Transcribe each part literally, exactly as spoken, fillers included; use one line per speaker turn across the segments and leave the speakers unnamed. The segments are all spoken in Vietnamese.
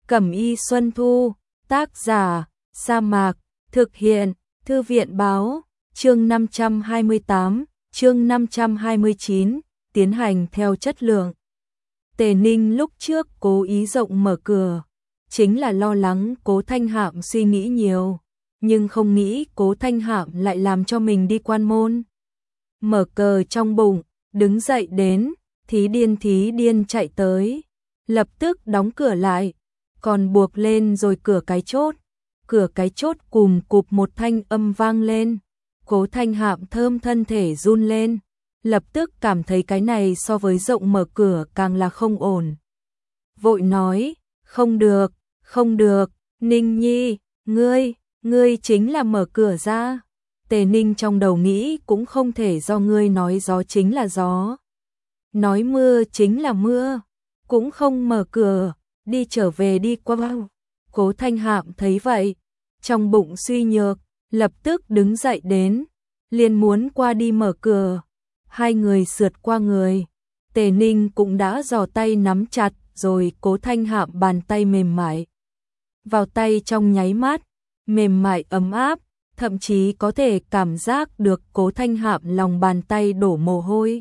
Cẩm y Xuân Thu, tác giả, Sa Mạc, thực hiện, Thư viện báo, chương năm trăm hai mươi tám, chương năm trăm hai mươi chín, tiến hành theo chất lượng. Tề Ninh lúc trước cố ý rộng mở cửa, chính là lo lắng Cố Thanh Hạm suy nghĩ nhiều, nhưng không nghĩ Cố Thanh Hạm lại làm cho mình đi quan môn. Mở cờ trong bụng, đứng dậy đến, thí điên thí điên chạy tới, lập tức đóng cửa lại, còn buộc lên rồi cửa cái chốt. Cửa cái chốt cùm cụp một thanh âm vang lên, Cố Thanh Hạm thơm thân thể run lên, lập tức cảm thấy cái này so với rộng mở cửa càng là không ổn. Vội nói, không được, không được, Ninh Nhi, ngươi, ngươi chính là mở cửa ra. Tề Ninh trong đầu nghĩ cũng không thể do ngươi nói gió chính là gió, nói mưa chính là mưa, cũng không mở cửa, đi trở về đi qua bao. Cố Thanh Hạm thấy vậy, trong bụng suy nhược, lập tức đứng dậy đến, liền muốn qua đi mở cửa. Hai người sượt qua người, Tề Ninh cũng đã giò tay nắm chặt, rồi Cố Thanh Hạm bàn tay mềm mại vào tay trong nháy mắt, mềm mại ấm áp, thậm chí có thể cảm giác được Cố Thanh Hạm lòng bàn tay đổ mồ hôi.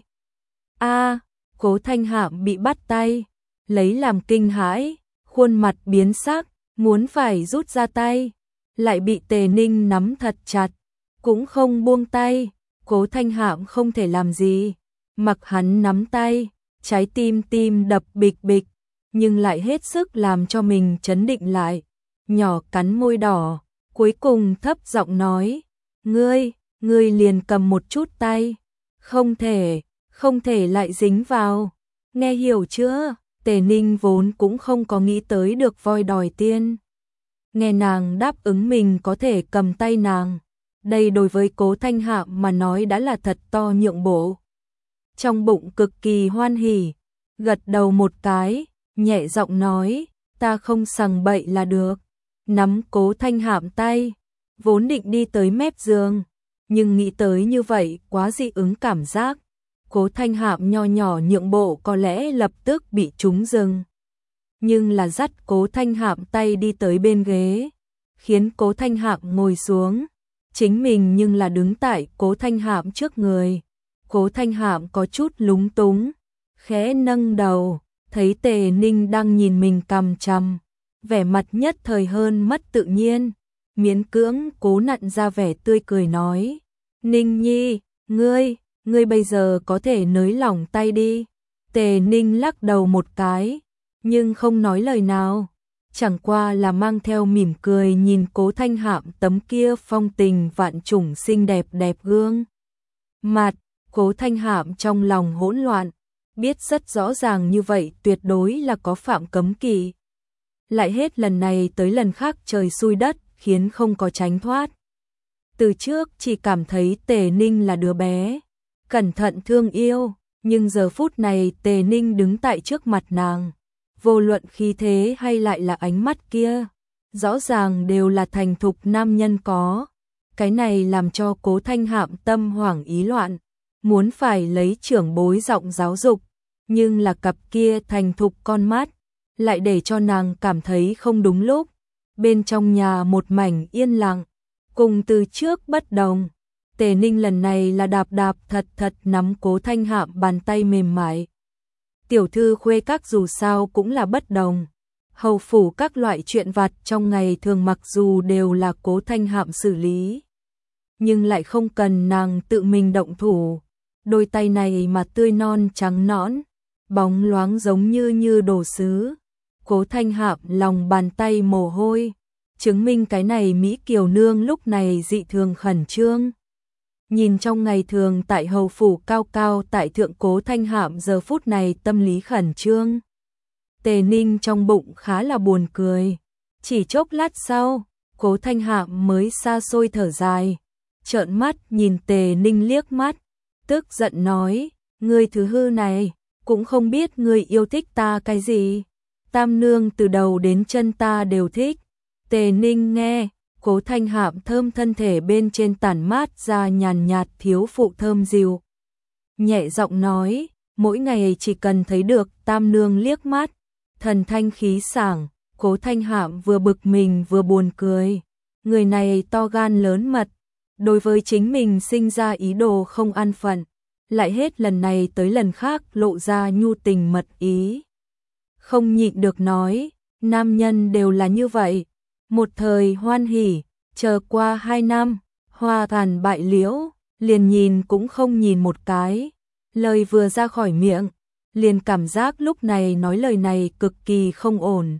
A, Cố Thanh Hạm bị bắt tay, lấy làm kinh hãi, khuôn mặt biến sắc, muốn phải rút ra tay, lại bị Tề Ninh nắm thật chặt, cũng không buông tay. Cố Thanh Hạm không thể làm gì, mặc hắn nắm tay, trái tim tim đập bịch bịch, nhưng lại hết sức làm cho mình trấn định lại, nhỏ cắn môi đỏ, cuối cùng thấp giọng nói, ngươi, ngươi liền cầm một chút tay, không thể, không thể lại dính vào, nghe hiểu chưa? Tề Ninh vốn cũng không có nghĩ tới được voi đòi tiên, nghe nàng đáp ứng mình có thể cầm tay nàng. Đây đối với Cố Thanh Hạm mà nói đã là thật to nhượng bộ. Trong bụng cực kỳ hoan hỉ, gật đầu một cái, nhẹ giọng nói, ta không sằng bậy là được. Nắm Cố Thanh Hạm tay, vốn định đi tới mép giường, nhưng nghĩ tới như vậy quá dị ứng cảm giác. Cố Thanh Hạm nho nhỏ nhượng bộ có lẽ lập tức bị trúng dừng. Nhưng là dắt Cố Thanh Hạm tay đi tới bên ghế, khiến Cố Thanh Hạm ngồi xuống. Chính mình nhưng là đứng tại Cố Thanh Hạm trước người. Cố Thanh Hạm có chút lúng túng, khẽ nâng đầu, thấy Tề Ninh đang nhìn mình cằm chằm, vẻ mặt nhất thời hơn mất tự nhiên, miễn cưỡng cố nặn ra vẻ tươi cười nói, Ninh Nhi, ngươi, ngươi bây giờ có thể nới lỏng tay đi. Tề Ninh lắc đầu một cái, nhưng không nói lời nào. Chẳng qua là mang theo mỉm cười nhìn Cố Thanh Hạm tấm kia phong tình vạn trùng xinh đẹp đẹp gương mặt. Cố Thanh Hạm trong lòng hỗn loạn, biết rất rõ ràng như vậy tuyệt đối là có phạm cấm kỵ. Lại hết lần này tới lần khác trời xui đất khiến không có tránh thoát. Từ trước chỉ cảm thấy Tề Ninh là đứa bé, cẩn thận thương yêu, nhưng giờ phút này Tề Ninh đứng tại trước mặt nàng. Vô luận khí thế hay lại là ánh mắt kia, rõ ràng đều là thành thục nam nhân có. Cái này làm cho Cố Thanh Hạm tâm hoảng ý loạn, muốn phải lấy trưởng bối giọng giáo dục, nhưng là cặp kia thành thục con mắt, lại để cho nàng cảm thấy không đúng lúc. Bên trong nhà một mảnh yên lặng, cùng từ trước bất đồng. Tề Ninh lần này là đạp đạp thật thật nắm Cố Thanh Hạm bàn tay mềm mại. Tiểu thư khuê các dù sao cũng là bất đồng. Hầu phủ các loại chuyện vặt trong ngày thường mặc dù đều là Cố Thanh Hạm xử lý, nhưng lại không cần nàng tự mình động thủ. Đôi tay này mà tươi non trắng nõn, bóng loáng giống như như đồ sứ. Cố Thanh Hạm lòng bàn tay mồ hôi, chứng minh cái này Mỹ Kiều Nương lúc này dị thường khẩn trương. Nhìn trong ngày thường tại hầu phủ cao cao tại thượng Cố Thanh Hạm giờ phút này tâm lý khẩn trương. Tề Ninh trong bụng khá là buồn cười. Chỉ chốc lát sau, Cố Thanh Hạm mới xa xôi thở dài, trợn mắt nhìn Tề Ninh liếc mắt, tức giận nói, ngươi thứ hư này, cũng không biết ngươi yêu thích ta cái gì. Tam nương từ đầu đến chân ta đều thích. Tề Ninh nghe, Cố Thanh Hạm thơm thân thể bên trên tản mát ra nhàn nhạt thiếu phụ thơm dịu. Nhẹ giọng nói, mỗi ngày chỉ cần thấy được tam nương liếc mắt, thần thanh khí sảng, Cố Thanh Hạm vừa bực mình vừa buồn cười. Người này to gan lớn mật, đối với chính mình sinh ra ý đồ không an phận, lại hết lần này tới lần khác lộ ra nhu tình mật ý. Không nhịn được nói, nam nhân đều là như vậy, một thời hoan hỉ, chờ qua hai năm, hoa tàn bại liễu, liền nhìn cũng không nhìn một cái. Lời vừa ra khỏi miệng, liền cảm giác lúc này nói lời này cực kỳ không ổn.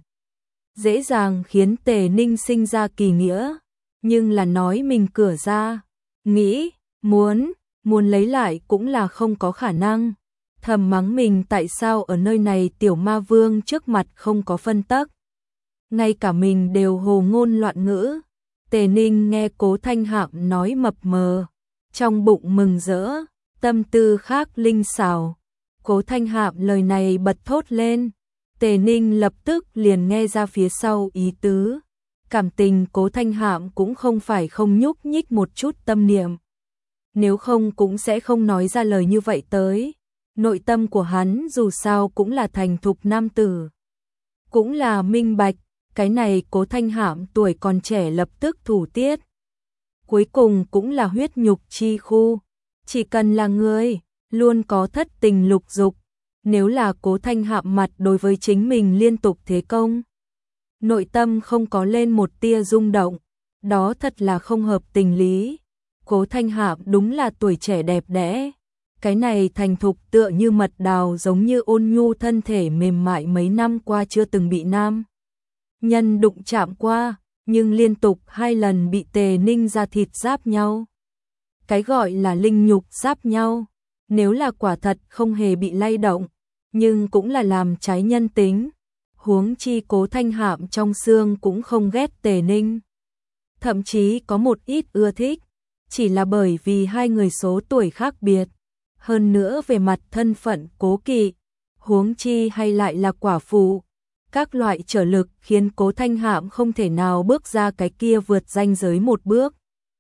Dễ dàng khiến Tề Ninh sinh ra kỳ nghĩa, nhưng là nói mình cửa ra, nghĩ, muốn, muốn lấy lại cũng là không có khả năng. Thầm mắng mình tại sao ở nơi này tiểu ma vương trước mặt không có phân tắc. Ngay cả mình đều hồ ngôn loạn ngữ. Tề Ninh nghe Cố Thanh Hạm nói mập mờ, trong bụng mừng rỡ, tâm tư khác linh xảo. Cố Thanh Hạm lời này bật thốt lên, Tề Ninh lập tức liền nghe ra phía sau ý tứ. Cảm tình Cố Thanh Hạm cũng không phải không nhúc nhích một chút tâm niệm. Nếu không cũng sẽ không nói ra lời như vậy tới. Nội tâm của hắn dù sao cũng là thành thục nam tử. Cũng là minh bạch, cái này Cố Thanh Hạm tuổi còn trẻ lập tức thủ tiết. Cuối cùng cũng là huyết nhục chi khu. Chỉ cần là người, luôn có thất tình lục dục. Nếu là Cố Thanh Hạm mặt đối với chính mình liên tục thế công, nội tâm không có lên một tia rung động, đó thật là không hợp tình lý. Cố Thanh Hạm đúng là tuổi trẻ đẹp đẽ, cái này thành thục tựa như mật đào, giống như ôn nhu thân thể mềm mại mấy năm qua chưa từng bị nam nhân đụng chạm qua, nhưng liên tục hai lần bị Tề Ninh ra thịt giáp nhau. Cái gọi là linh nhục giáp nhau, nếu là quả thật không hề bị lay động, nhưng cũng là làm trái nhân tính. Huống chi Cố Thanh Hạm trong xương cũng không ghét Tề Ninh, thậm chí có một ít ưa thích, chỉ là bởi vì hai người số tuổi khác biệt, hơn nữa về mặt thân phận cố kỵ, huống chi hay lại là quả phụ, các loại trở lực khiến Cố Thanh Hạm không thể nào bước ra cái kia vượt ranh giới một bước.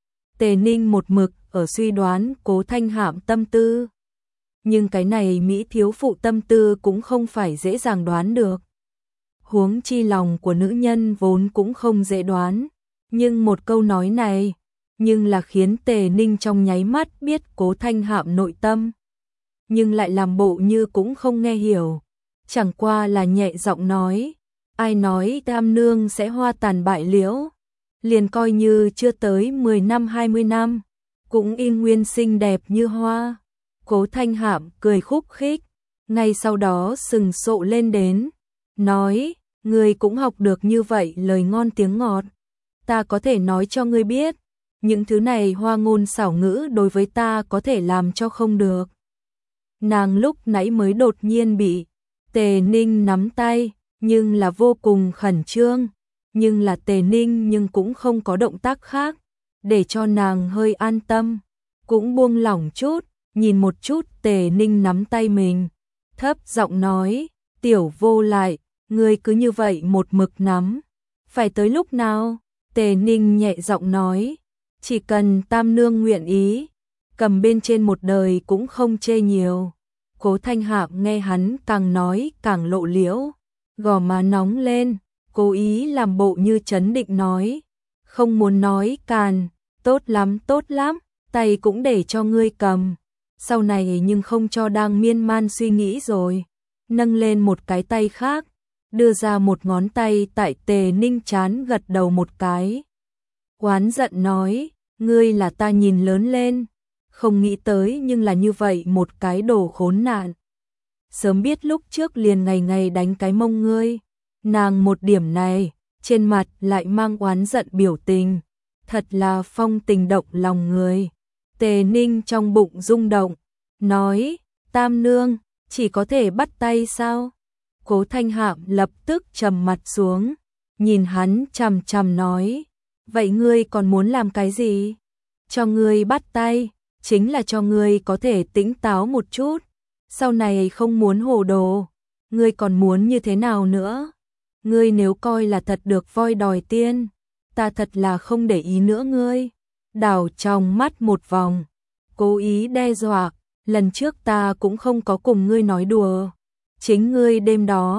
Tề Ninh một mực ở suy đoán Cố Thanh Hạm tâm tư, nhưng cái này Mỹ thiếu phụ tâm tư cũng không phải dễ dàng đoán được. Huống chi lòng của nữ nhân vốn cũng không dễ đoán, nhưng một câu nói này, nhưng là khiến Tề Ninh trong nháy mắt biết Cố Thanh Hạm nội tâm, nhưng lại làm bộ như cũng không nghe hiểu, chẳng qua là nhẹ giọng nói, ai nói tam nương sẽ hoa tàn bại liễu, liền coi như chưa tới mười năm hai mươi năm, cũng y nguyên xinh đẹp như hoa. Cố Thanh Hạm cười khúc khích, ngay sau đó sừng sộ lên đến, nói, ngươi cũng học được như vậy lời ngon tiếng ngọt, ta có thể nói cho ngươi biết, những thứ này hoa ngôn xảo ngữ đối với ta có thể làm cho không được. Nàng lúc nãy mới đột nhiên bị Tề Ninh nắm tay, nhưng là vô cùng khẩn trương, nhưng là Tề Ninh nhưng cũng không có động tác khác, để cho nàng hơi an tâm, cũng buông lỏng chút, nhìn một chút Tề Ninh nắm tay mình, thấp giọng nói, tiểu vô lại, ngươi cứ như vậy một mực nắm, phải tới lúc nào? Tề Ninh nhẹ giọng nói, chỉ cần tam nương nguyện ý, cầm bên trên một đời cũng không chê nhiều. Cố Thanh Hạm nghe hắn càng nói càng lộ liễu, gò má nóng lên, cố ý làm bộ như trấn định nói, không muốn nói càn, tốt lắm tốt lắm, tay cũng để cho ngươi cầm, sau này nhưng không cho đang miên man suy nghĩ rồi. Nâng lên một cái tay khác, đưa ra một ngón tay tại Tề Ninh trán gật đầu một cái. Oán giận nói, ngươi là ta nhìn lớn lên, không nghĩ tới nhưng là như vậy một cái đồ khốn nạn. Sớm biết lúc trước liền ngày ngày đánh cái mông ngươi. Nàng một điểm này, trên mặt lại mang oán giận biểu tình, thật là phong tình động lòng người. Tề Ninh trong bụng rung động, nói, tam nương, chỉ có thể bắt tay sao? Cố Thanh Hạm lập tức trầm mặt xuống, nhìn hắn chằm chằm nói, vậy ngươi còn muốn làm cái gì? Cho ngươi bắt tay, chính là cho ngươi có thể tỉnh táo một chút, sau này không muốn hồ đồ, ngươi còn muốn như thế nào nữa? Ngươi nếu coi là thật được voi đòi tiên, ta thật là không để ý nữa ngươi. Đảo trong mắt một vòng, cố ý đe dọa, lần trước ta cũng không có cùng ngươi nói đùa, chính ngươi đêm đó,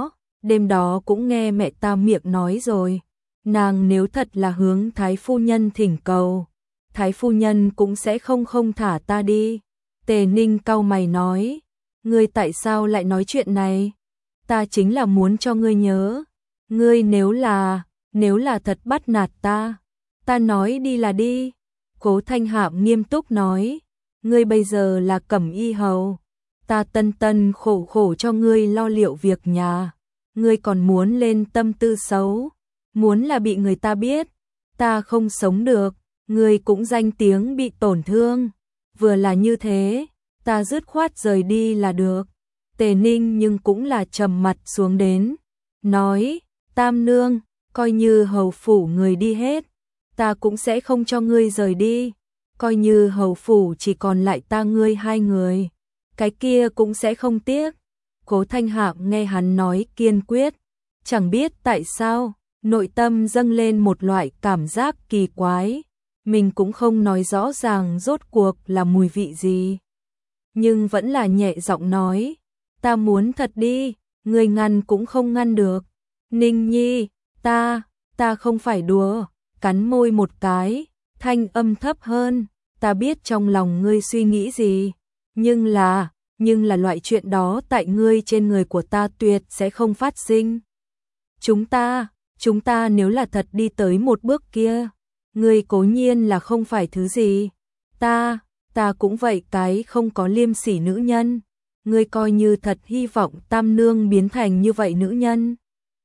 đêm đó cũng nghe mẹ ta miệng nói rồi, nàng nếu thật là hướng Thái phu nhân thỉnh cầu, Thái phu nhân cũng sẽ không không thả ta đi. Tề Ninh cau mày nói, ngươi tại sao lại nói chuyện này? Ta chính là muốn cho ngươi nhớ, ngươi nếu là, nếu là thật bắt nạt ta, ta nói đi là đi. Cố Thanh Hạm nghiêm túc nói, ngươi bây giờ là Cẩm Y hầu, ta tân tân khổ khổ cho ngươi lo liệu việc nhà, ngươi còn muốn lên tâm tư xấu, muốn là bị người ta biết, ta không sống được, ngươi cũng danh tiếng bị tổn thương, vừa là như thế, ta dứt khoát rời đi là được. Tề Ninh nhưng cũng là trầm mặt xuống đến, nói, Tam nương, coi như hầu phủ người đi hết, ta cũng sẽ không cho ngươi rời đi, coi như hầu phủ chỉ còn lại ta ngươi hai người, cái kia cũng sẽ không tiếc. Cố Thanh Hạm nghe hắn nói kiên quyết, chẳng biết tại sao, nội tâm dâng lên một loại cảm giác kỳ quái, mình cũng không nói rõ ràng rốt cuộc là mùi vị gì, nhưng vẫn là nhẹ giọng nói, ta muốn thật đi, ngươi ngăn cũng không ngăn được. Ninh Nhi, ta, ta không phải đùa, cắn môi một cái, thanh âm thấp hơn, ta biết trong lòng ngươi suy nghĩ gì, nhưng là, nhưng là loại chuyện đó tại ngươi trên người của ta tuyệt sẽ không phát sinh. Chúng ta, chúng ta nếu là thật đi tới một bước kia, ngươi cố nhiên là không phải thứ gì, ta, ta cũng vậy cái không có liêm sỉ nữ nhân, ngươi coi như thật hy vọng Tam nương biến thành như vậy nữ nhân.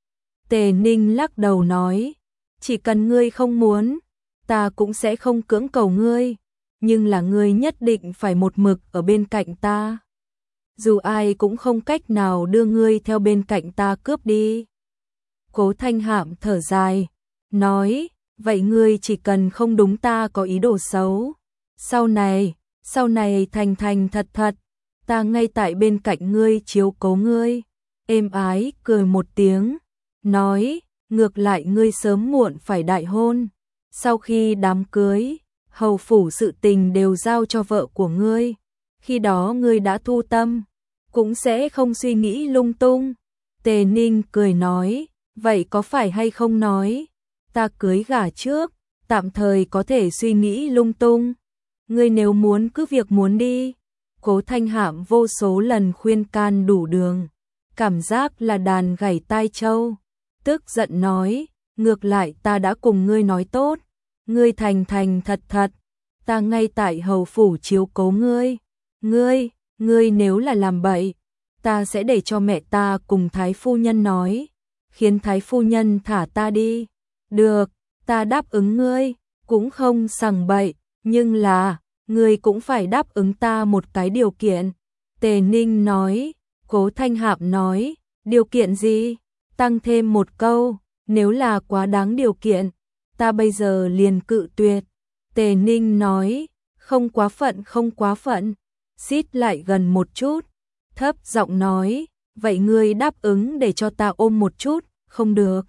Tề Ninh lắc đầu nói, chỉ cần ngươi không muốn, ta cũng sẽ không cưỡng cầu ngươi, nhưng là ngươi nhất định phải một mực ở bên cạnh ta. Dù ai cũng không cách nào đưa ngươi theo bên cạnh ta cướp đi. Cố Thanh Hạm thở dài, nói, vậy ngươi chỉ cần không đúng ta có ý đồ xấu. Sau này, sau này thành thành thật thật, ta ngay tại bên cạnh ngươi chiếu cố ngươi. Êm ái cười một tiếng, nói, ngược lại ngươi sớm muộn phải đại hôn. Sau khi đám cưới, hầu phủ sự tình đều giao cho vợ của ngươi. Khi đó ngươi đã thu tâm, cũng sẽ không suy nghĩ lung tung. Tề Ninh cười nói, vậy có phải hay không nói, ta cưới gả trước, tạm thời có thể suy nghĩ lung tung. Ngươi nếu muốn cứ việc muốn đi. Cố Thanh Hạm vô số lần khuyên can đủ đường, cảm giác là đàn gảy tai trâu, tức giận nói, ngược lại ta đã cùng ngươi nói tốt, ngươi thành thành thật thật, ta ngay tại hầu phủ chiếu cố ngươi, ngươi, ngươi nếu là làm bậy, ta sẽ để cho mẹ ta cùng Thái phu nhân nói, khiến Thái phu nhân thả ta đi. Được, ta đáp ứng ngươi, cũng không sằng bậy, nhưng là, ngươi cũng phải đáp ứng ta một cái điều kiện. Tề Ninh nói, Cố Thanh Hạm nói, điều kiện gì? Tăng thêm một câu, nếu là quá đáng điều kiện, ta bây giờ liền cự tuyệt. Tề Ninh nói, không quá phận không quá phận, xít lại gần một chút, thấp giọng nói, vậy ngươi đáp ứng để cho ta ôm một chút, không được.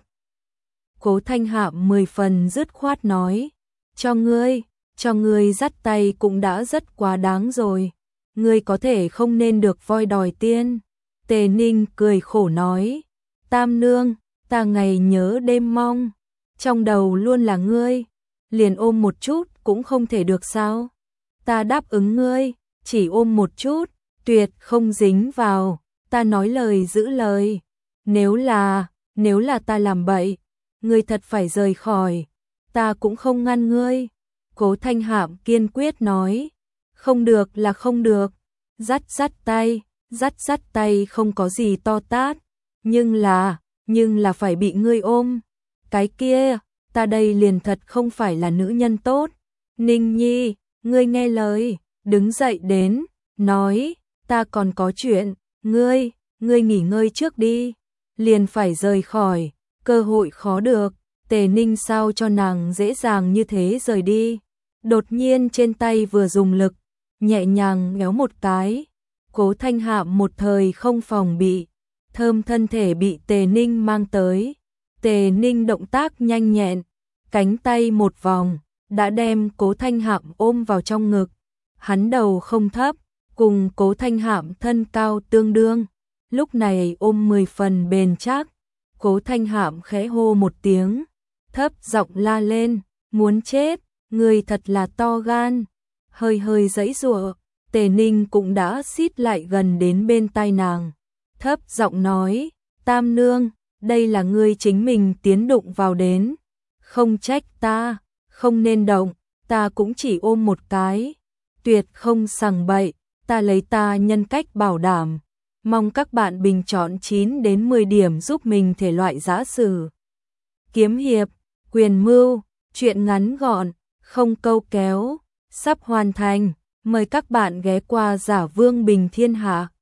Cố Thanh Hạm mười phần dứt khoát nói, cho ngươi, cho ngươi dắt tay cũng đã rất quá đáng rồi, ngươi có thể không nên được voi đòi tiên. Tề Ninh cười khổ nói, Tam nương, ta ngày nhớ đêm mong, trong đầu luôn là ngươi, liền ôm một chút cũng không thể được sao? Ta đáp ứng ngươi, chỉ ôm một chút, tuyệt không dính vào, ta nói lời giữ lời. Nếu là, nếu là ta làm bậy, ngươi thật phải rời khỏi, ta cũng không ngăn ngươi. Cố Thanh Hạm kiên quyết nói, không được là không được, dắt dắt tay, dắt dắt tay không có gì to tát, nhưng là, nhưng là phải bị ngươi ôm, cái kia, ta đây liền thật không phải là nữ nhân tốt. Ninh Nhi, ngươi nghe lời, đứng dậy đến, nói, ta còn có chuyện, ngươi, ngươi nghỉ ngơi trước đi, liền phải rời khỏi, cơ hội khó được. Tề Ninh sao cho nàng dễ dàng như thế rời đi. Đột nhiên trên tay vừa dùng lực, nhẹ nhàng nhéo một cái, Cố Thanh Hạm một thời không phòng bị, thơm thân thể bị Tề Ninh mang tới. Tề Ninh động tác nhanh nhẹn, cánh tay một vòng, đã đem Cố Thanh Hạm ôm vào trong ngực. Hắn đầu không thấp, cùng Cố Thanh Hạm thân cao tương đương, lúc này ôm mười phần bền chắc, Cố Thanh Hạm khẽ hô một tiếng, thấp giọng la lên, muốn chết, người thật là to gan. Hơi hơi giãy giụa, Tề Ninh cũng đã xít lại gần đến bên tai nàng, thấp giọng nói, Tam nương, đây là ngươi chính mình tiến đụng vào đến, không trách ta, không nên động, ta cũng chỉ ôm một cái, tuyệt không sằng bậy, ta lấy ta nhân cách bảo đảm. Mong các bạn bình chọn chín đến mười điểm giúp mình thể loại giã sử, kiếm hiệp, quyền mưu, truyện ngắn gọn, không câu kéo, sắp hoàn thành. Mời các bạn ghé qua Giả Vương Bình Thiên Hạ.